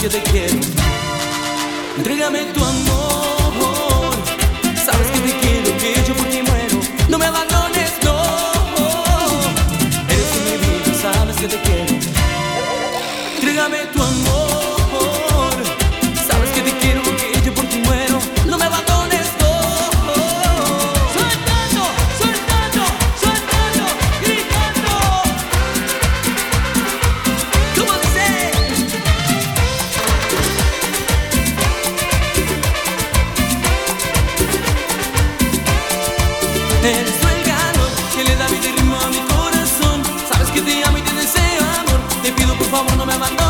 que te quiero. Entrégame tu amor, sabes que te quiero, que yo por ti muero. No me abandones, no. Eres mi vida, sabes que te quiero. Entrégame tu amor, sabes que te quiero, que yo por ti muero. No me abandones, no. Soltando, soltando, soltando, gritando. ¿Cómo dice? Eres tú el calor que le da vida y ritmo a mi corazón. Sabes que te amo y te deseo amor. Te pido por favor no me abandones.